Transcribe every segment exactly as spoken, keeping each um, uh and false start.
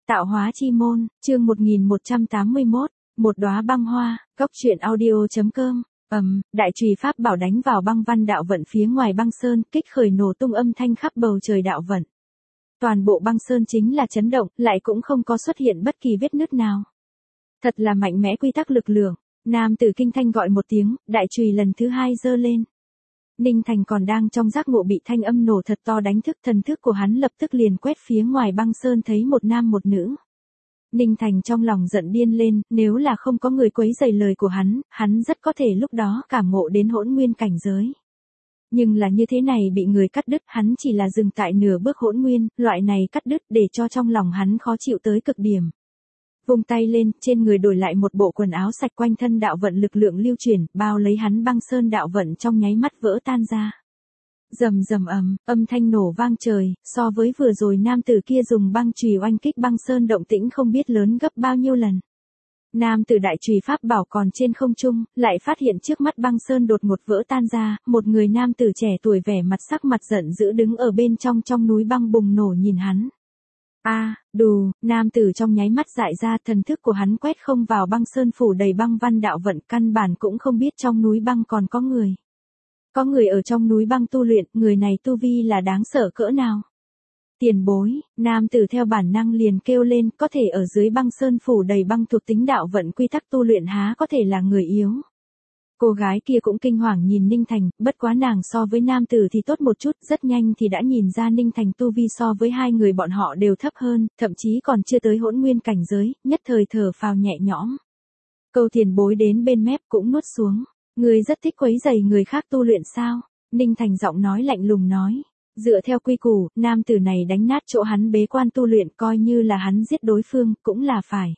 Tạo hóa chi môn, chương một nghìn một trăm tám mươi mốt, một đóa băng hoa, góc truyện audio.com. Ầm, đại chùy pháp bảo đánh vào băng văn đạo vận phía ngoài băng sơn, kích khởi nổ tung âm thanh khắp bầu trời đạo vận. Toàn bộ băng sơn chính là chấn động, lại cũng không có xuất hiện bất kỳ vết nứt nào. Thật là mạnh mẽ quy tắc lực lượng. Nam tử kinh thanh gọi một tiếng, đại chùy lần thứ hai giơ lên. Ninh Thành còn đang trong giác ngộ bị thanh âm nổ thật to đánh thức, thần thức của hắn lập tức liền quét phía ngoài băng sơn thấy một nam một nữ. Ninh Thành trong lòng giận điên lên, nếu là không có người quấy rầy lời của hắn, hắn rất có thể lúc đó cảm ngộ đến hỗn nguyên cảnh giới. Nhưng là như thế này bị người cắt đứt, hắn chỉ là dừng tại nửa bước hỗn nguyên, loại này cắt đứt để cho trong lòng hắn khó chịu tới cực điểm. Vung tay lên, trên người đổi lại một bộ quần áo sạch, quanh thân đạo vận lực lượng lưu chuyển, bao lấy hắn băng sơn đạo vận trong nháy mắt vỡ tan ra. Rầm rầm ầm, âm thanh nổ vang trời, so với vừa rồi nam tử kia dùng băng chùy oanh kích băng sơn động tĩnh không biết lớn gấp bao nhiêu lần. Nam tử đại chùy pháp bảo còn trên không trung, lại phát hiện trước mắt băng sơn đột ngột vỡ tan ra, một người nam tử trẻ tuổi vẻ mặt sắc mặt giận dữ đứng ở bên trong trong núi băng bùng nổ nhìn hắn. A, à, đù, nam tử trong nháy mắt dại ra, thần thức của hắn quét không vào băng sơn phủ đầy băng văn đạo vận, căn bản cũng không biết trong núi băng còn có người. Có người ở trong núi băng tu luyện, người này tu vi là đáng sợ cỡ nào? Tiền bối, nam tử theo bản năng liền kêu lên, có thể ở dưới băng sơn phủ đầy băng thuộc tính đạo vận quy tắc tu luyện há có thể là người yếu. Cô gái kia cũng kinh hoàng nhìn Ninh Thành, bất quá nàng so với nam tử thì tốt một chút, rất nhanh thì đã nhìn ra Ninh Thành tu vi so với hai người bọn họ đều thấp hơn, thậm chí còn chưa tới hỗn nguyên cảnh giới, nhất thời thở phào nhẹ nhõm. Câu tiền bối đến bên mép cũng nuốt xuống, người rất thích quấy rầy người khác tu luyện sao? Ninh Thành giọng nói lạnh lùng nói, dựa theo quy củ, nam tử này đánh nát chỗ hắn bế quan tu luyện coi như là hắn giết đối phương, cũng là phải.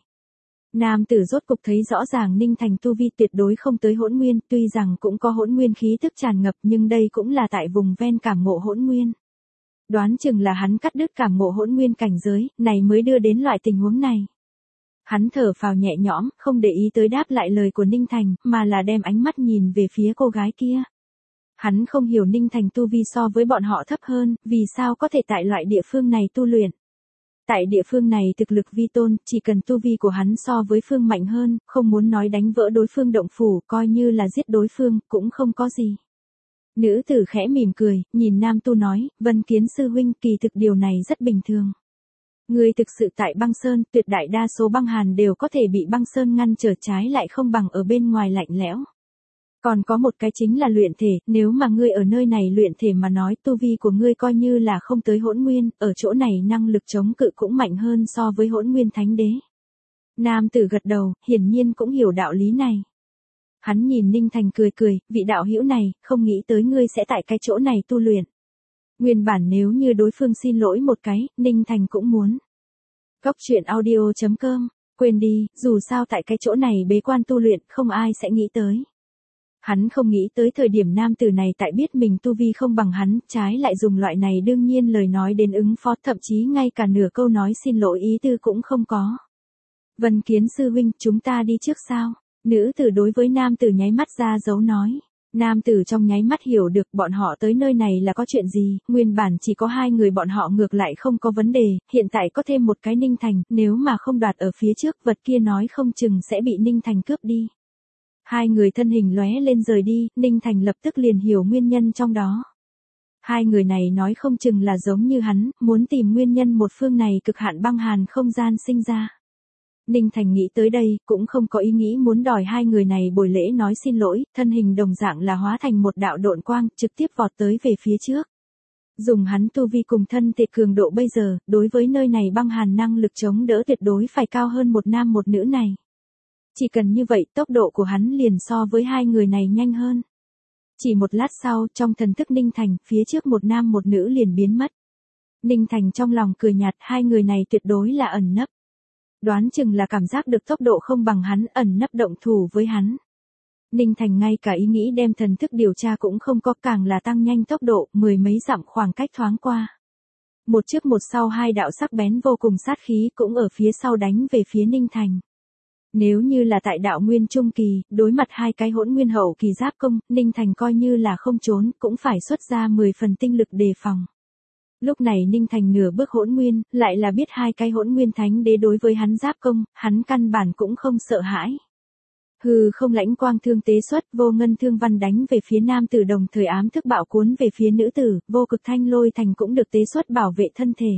Nam tử rốt cục thấy rõ ràng Ninh Thành tu vi tuyệt đối không tới hỗn nguyên, tuy rằng cũng có hỗn nguyên khí tức tràn ngập nhưng đây cũng là tại vùng ven cảm ngộ hỗn nguyên. Đoán chừng là hắn cắt đứt cảm ngộ hỗn nguyên cảnh giới, này mới đưa đến loại tình huống này. Hắn thở phào nhẹ nhõm, không để ý tới đáp lại lời của Ninh Thành, mà là đem ánh mắt nhìn về phía cô gái kia. Hắn không hiểu Ninh Thành tu vi so với bọn họ thấp hơn, vì sao có thể tại loại địa phương này tu luyện. Tại địa phương này thực lực vi tôn, chỉ cần tu vi của hắn so với phương mạnh hơn, không muốn nói đánh vỡ đối phương động phủ, coi như là giết đối phương, cũng không có gì. Nữ tử khẽ mỉm cười, nhìn nam tu nói, Vân Kiến sư huynh, kỳ thực điều này rất bình thường. Người thực sự tại băng sơn, tuyệt đại đa số băng hàn đều có thể bị băng sơn ngăn trở, trái lại không bằng ở bên ngoài lạnh lẽo. Còn có một cái chính là luyện thể, nếu mà ngươi ở nơi này luyện thể mà nói, tu vi của ngươi coi như là không tới hỗn nguyên, ở chỗ này năng lực chống cự cũng mạnh hơn so với hỗn nguyên thánh đế. Nam tử gật đầu, hiển nhiên cũng hiểu đạo lý này. Hắn nhìn Ninh Thành cười cười, vị đạo hữu này, không nghĩ tới ngươi sẽ tại cái chỗ này tu luyện. Nguyên bản nếu như đối phương xin lỗi một cái, Ninh Thành cũng muốn. Góc truyện audio.com, quên đi, dù sao tại cái chỗ này bế quan tu luyện, không ai sẽ nghĩ tới. Hắn không nghĩ tới thời điểm nam tử này tại biết mình tu vi không bằng hắn, trái lại dùng loại này đương nhiên lời nói đến ứng phó, thậm chí ngay cả nửa câu nói xin lỗi ý tư cũng không có. Vân Kiến sư huynh, chúng ta đi trước sao? Nữ tử đối với nam tử nháy mắt ra dấu nói. Nam tử trong nháy mắt hiểu được bọn họ tới nơi này là có chuyện gì, nguyên bản chỉ có hai người bọn họ ngược lại không có vấn đề, hiện tại có thêm một cái Ninh Thành, nếu mà không đoạt ở phía trước, vật kia nói không chừng sẽ bị Ninh Thành cướp đi. Hai người thân hình lóe lên rời đi, Ninh Thành lập tức liền hiểu nguyên nhân trong đó. Hai người này nói không chừng là giống như hắn, muốn tìm nguyên nhân một phương này cực hạn băng hàn không gian sinh ra. Ninh Thành nghĩ tới đây, cũng không có ý nghĩ muốn đòi hai người này buổi lễ nói xin lỗi, thân hình đồng dạng là hóa thành một đạo độn quang, trực tiếp vọt tới về phía trước. Dùng hắn tu vi cùng thân thể cường độ bây giờ, đối với nơi này băng hàn năng lực chống đỡ tuyệt đối phải cao hơn một nam một nữ này. Chỉ cần như vậy, tốc độ của hắn liền so với hai người này nhanh hơn. Chỉ một lát sau, trong thần thức Ninh Thành, phía trước một nam một nữ liền biến mất. Ninh Thành trong lòng cười nhạt, hai người này tuyệt đối là ẩn nấp. Đoán chừng là cảm giác được tốc độ không bằng hắn, ẩn nấp động thủ với hắn. Ninh Thành ngay cả ý nghĩ đem thần thức điều tra cũng không có, càng là tăng nhanh tốc độ, mười mấy dặm khoảng cách thoáng qua. Một trước một sau hai đạo sắc bén vô cùng sát khí cũng ở phía sau đánh về phía Ninh Thành. Nếu như là tại đạo nguyên trung kỳ, đối mặt hai cái hỗn nguyên hậu kỳ giáp công, Ninh Thành coi như là không trốn, cũng phải xuất ra mười phần tinh lực đề phòng. Lúc này Ninh Thành nửa bước hỗn nguyên, lại là biết hai cái hỗn nguyên thánh đế đối với hắn giáp công, hắn căn bản cũng không sợ hãi. Hư không lãnh quang thương tế xuất, vô ngân thương văn đánh về phía nam tử, đồng thời ám thức bạo cuốn về phía nữ tử, vô cực thanh lôi thành cũng được tế xuất bảo vệ thân thể.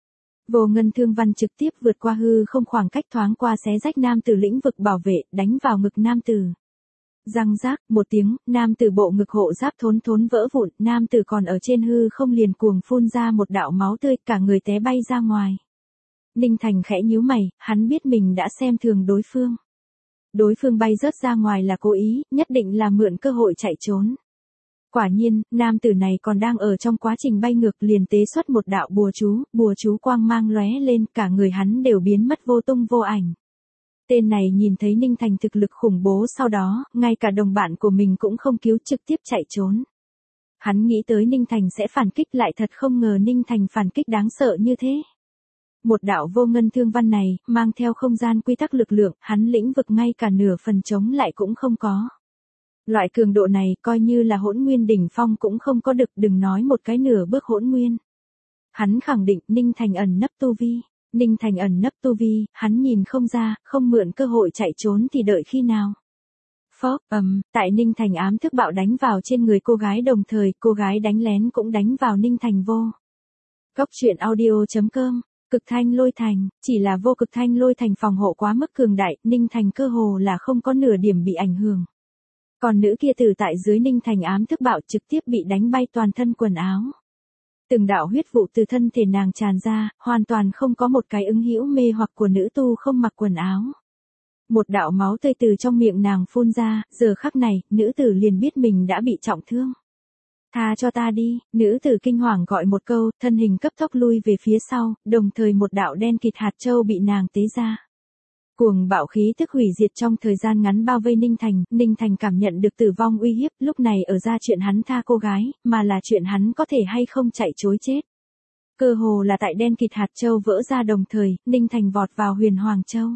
Vô ngân thương văn trực tiếp vượt qua hư không, khoảng cách thoáng qua xé rách nam tử lĩnh vực bảo vệ, đánh vào ngực nam tử. Răng rác, một tiếng, nam tử bộ ngực hộ giáp thốn thốn vỡ vụn, nam tử còn ở trên hư không liền cuồng phun ra một đạo máu tươi, cả người té bay ra ngoài. Ninh Thành khẽ nhíu mày, hắn biết mình đã xem thường đối phương. Đối phương bay rớt ra ngoài là cố ý, nhất định là mượn cơ hội chạy trốn. Quả nhiên, nam tử này còn đang ở trong quá trình bay ngược, liền tế xuất một đạo bùa chú, bùa chú quang mang lóe lên, cả người hắn đều biến mất vô tung vô ảnh. Tên này nhìn thấy Ninh Thành thực lực khủng bố, sau đó, ngay cả đồng bạn của mình cũng không cứu, trực tiếp chạy trốn. Hắn nghĩ tới Ninh Thành sẽ phản kích, lại thật không ngờ Ninh Thành phản kích đáng sợ như thế. Một đạo vô ngân thương văn này, mang theo không gian quy tắc lực lượng, hắn lĩnh vực ngay cả nửa phần chống lại cũng không có. Loại cường độ này, coi như là hỗn nguyên đỉnh phong cũng không có được, đừng nói một cái nửa bước hỗn nguyên. Hắn khẳng định Ninh Thành ẩn nấp tu vi. Ninh Thành ẩn nấp tu vi, hắn nhìn không ra, không mượn cơ hội chạy trốn thì đợi khi nào. Phóp, ầm, tại Ninh Thành ám thức bạo đánh vào trên người cô gái, đồng thời cô gái đánh lén cũng đánh vào Ninh Thành vô. Góc truyện audio chấm com, cực thanh lôi thành, chỉ là vô cực thanh lôi thành phòng hộ quá mức cường đại, Ninh Thành cơ hồ là không có nửa điểm bị ảnh hưởng. Còn nữ kia từ tại dưới Ninh Thành ám thức bạo trực tiếp bị đánh bay toàn thân quần áo. Từng đạo huyết vụ từ thân thể nàng tràn ra, hoàn toàn không có một cái ứng hữu mê hoặc của nữ tu không mặc quần áo. Một đạo máu tươi từ trong miệng nàng phun ra, giờ khắc này, nữ tử liền biết mình đã bị trọng thương. Tha cho ta đi, nữ tử kinh hoàng gọi một câu, thân hình cấp tốc lui về phía sau, đồng thời một đạo đen kịt hạt châu bị nàng tế ra. Cuồng bạo khí tức hủy diệt trong thời gian ngắn bao vây Ninh Thành, Ninh Thành cảm nhận được tử vong uy hiếp, lúc này ở ra chuyện hắn tha cô gái, mà là chuyện hắn có thể hay không chạy trối chết. Cơ hồ là tại đen kịt hạt châu vỡ ra đồng thời, Ninh Thành vọt vào Huyền Hoàng Châu.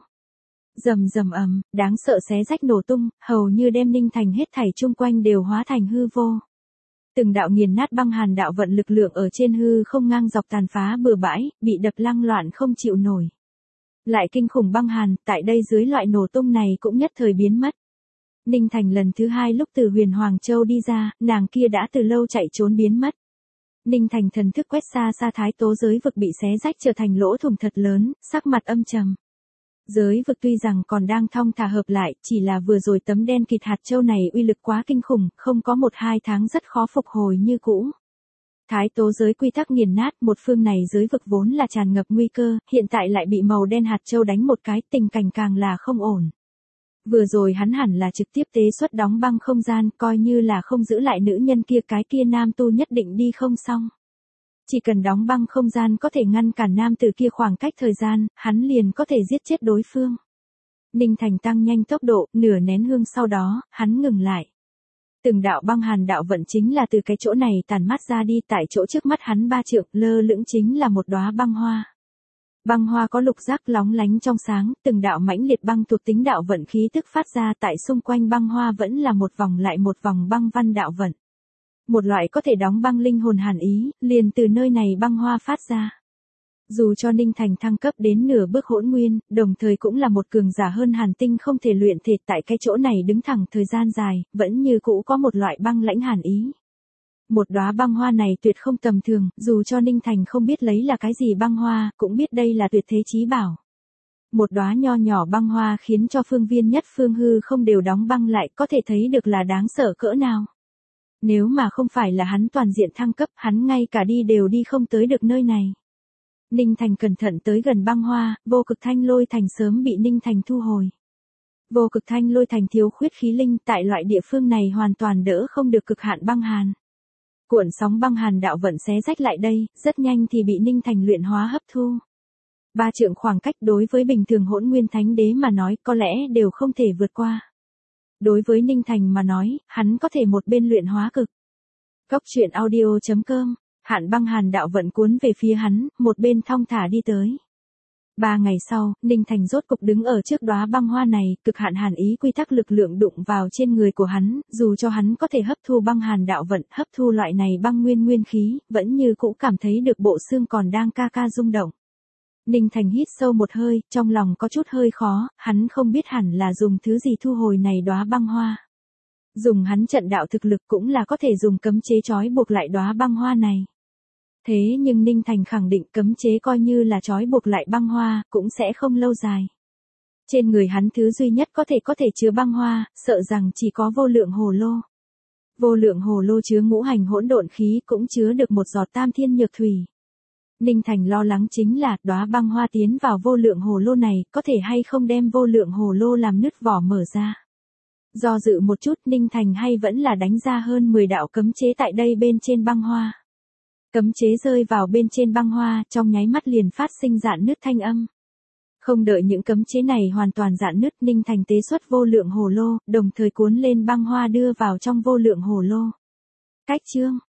Rầm rầm ầm, đáng sợ xé rách nổ tung, hầu như đem Ninh Thành hết thảy chung quanh đều hóa thành hư vô. Từng đạo nghiền nát băng hàn đạo vận lực lượng ở trên hư không ngang dọc tàn phá bừa bãi, bị đập lăng loạn không chịu nổi. Lại kinh khủng băng hàn, tại đây dưới loại nổ tung này cũng nhất thời biến mất. Ninh Thành lần thứ hai lúc từ Huyền Hoàng Châu đi ra, nàng kia đã từ lâu chạy trốn biến mất. Ninh Thành thần thức quét xa xa thái tố giới vực bị xé rách trở thành lỗ thủng thật lớn, sắc mặt âm trầm. Giới vực tuy rằng còn đang thong thả hợp lại, chỉ là vừa rồi tấm đen kịt hạt châu này uy lực quá kinh khủng, không có một hai tháng rất khó phục hồi như cũ. Thái tố giới quy tắc nghiền nát, một phương này giới vực vốn là tràn ngập nguy cơ, hiện tại lại bị màu đen hạt châu đánh một cái, tình cảnh càng là không ổn. Vừa rồi hắn hẳn là trực tiếp tế xuất đóng băng không gian, coi như là không giữ lại nữ nhân kia, cái kia nam tu nhất định đi không xong. Chỉ cần đóng băng không gian có thể ngăn cản nam tử kia khoảng cách thời gian, hắn liền có thể giết chết đối phương. Ninh Thành tăng nhanh tốc độ, nửa nén hương sau đó, hắn ngừng lại. Từng đạo băng hàn đạo vận chính là từ cái chỗ này tàn mát ra đi, tại chỗ trước mắt hắn ba trượng, lơ lửng chính là một đóa băng hoa. Băng hoa có lục giác lóng lánh trong sáng, từng đạo mãnh liệt băng thuộc tính đạo vận khí tức phát ra, tại xung quanh băng hoa vẫn là một vòng lại một vòng băng văn đạo vận. Một loại có thể đóng băng linh hồn hàn ý, liền từ nơi này băng hoa phát ra. Dù cho Ninh Thành thăng cấp đến nửa bước hỗn nguyên, đồng thời cũng là một cường giả hơn hàn tinh không thể luyện thể, tại cái chỗ này đứng thẳng thời gian dài, vẫn như cũ có một loại băng lãnh hàn ý. Một đóa băng hoa này tuyệt không tầm thường, dù cho Ninh Thành không biết lấy là cái gì băng hoa, cũng biết đây là tuyệt thế chí bảo. Một đóa nho nhỏ băng hoa khiến cho phương viên nhất phương hư không đều đóng băng lại, có thể thấy được là đáng sợ cỡ nào. Nếu mà không phải là hắn toàn diện thăng cấp, hắn ngay cả đi đều đi không tới được nơi này. Ninh Thành cẩn thận tới gần băng hoa, vô cực thanh lôi thành sớm bị Ninh Thành thu hồi. Vô cực thanh lôi thành thiếu khuyết khí linh, tại loại địa phương này hoàn toàn đỡ không được cực hạn băng hàn. Cuộn sóng băng hàn đạo vận xé rách lại đây, rất nhanh thì bị Ninh Thành luyện hóa hấp thu. Ba trượng khoảng cách đối với bình thường hỗn nguyên thánh đế mà nói có lẽ đều không thể vượt qua. Đối với Ninh Thành mà nói, hắn có thể một bên luyện hóa cực. Góc truyện audio chấm com, hạn băng hàn đạo vận cuốn về phía hắn, một bên thong thả đi tới. Ba ngày sau, Ninh Thành rốt cục đứng ở trước đóa băng hoa này, cực hạn hàn ý quy tắc lực lượng đụng vào trên người của hắn, dù cho hắn có thể hấp thu băng hàn đạo vận, hấp thu loại này băng nguyên nguyên khí, vẫn như cũ cảm thấy được bộ xương còn đang ca ca rung động. Ninh Thành hít sâu một hơi, trong lòng có chút hơi khó, hắn không biết hẳn là dùng thứ gì thu hồi này đóa băng hoa. Dùng hắn trận đạo thực lực cũng là có thể dùng cấm chế trói buộc lại đóa băng hoa này. Thế nhưng Ninh Thành khẳng định cấm chế coi như là trói buộc lại băng hoa, cũng sẽ không lâu dài. Trên người hắn thứ duy nhất có thể có thể chứa băng hoa, sợ rằng chỉ có vô lượng hồ lô. Vô lượng hồ lô chứa ngũ hành hỗn độn khí cũng chứa được một giọt tam thiên nhược thủy. Ninh Thành lo lắng chính là đóa băng hoa tiến vào vô lượng hồ lô này, có thể hay không đem vô lượng hồ lô làm nứt vỏ mở ra. Do dự một chút, Ninh Thành hay vẫn là đánh ra hơn mười đạo cấm chế tại đây bên trên băng hoa. Cấm chế rơi vào bên trên băng hoa, trong nháy mắt liền phát sinh rạn nứt thanh âm. Không đợi những cấm chế này hoàn toàn rạn nứt, Ninh Thành tế xuất vô lượng hồ lô, đồng thời cuốn lên băng hoa đưa vào trong vô lượng hồ lô. Cách chương